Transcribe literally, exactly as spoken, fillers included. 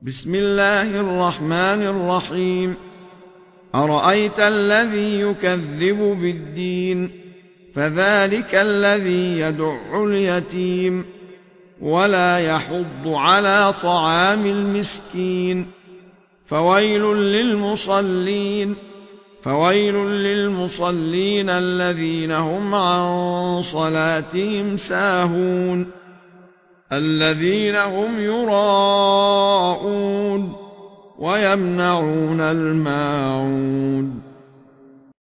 بسم الله الرحمن الرحيم أرأيت الذي يكذب بالدين فذلك الذي يدع اليتيم ولا يحض على طعام المسكين فويل للمصلين فويل للمصلين الذين هم عن صلاتهم ساهون الذين هم يراءون ويمنعون الماعون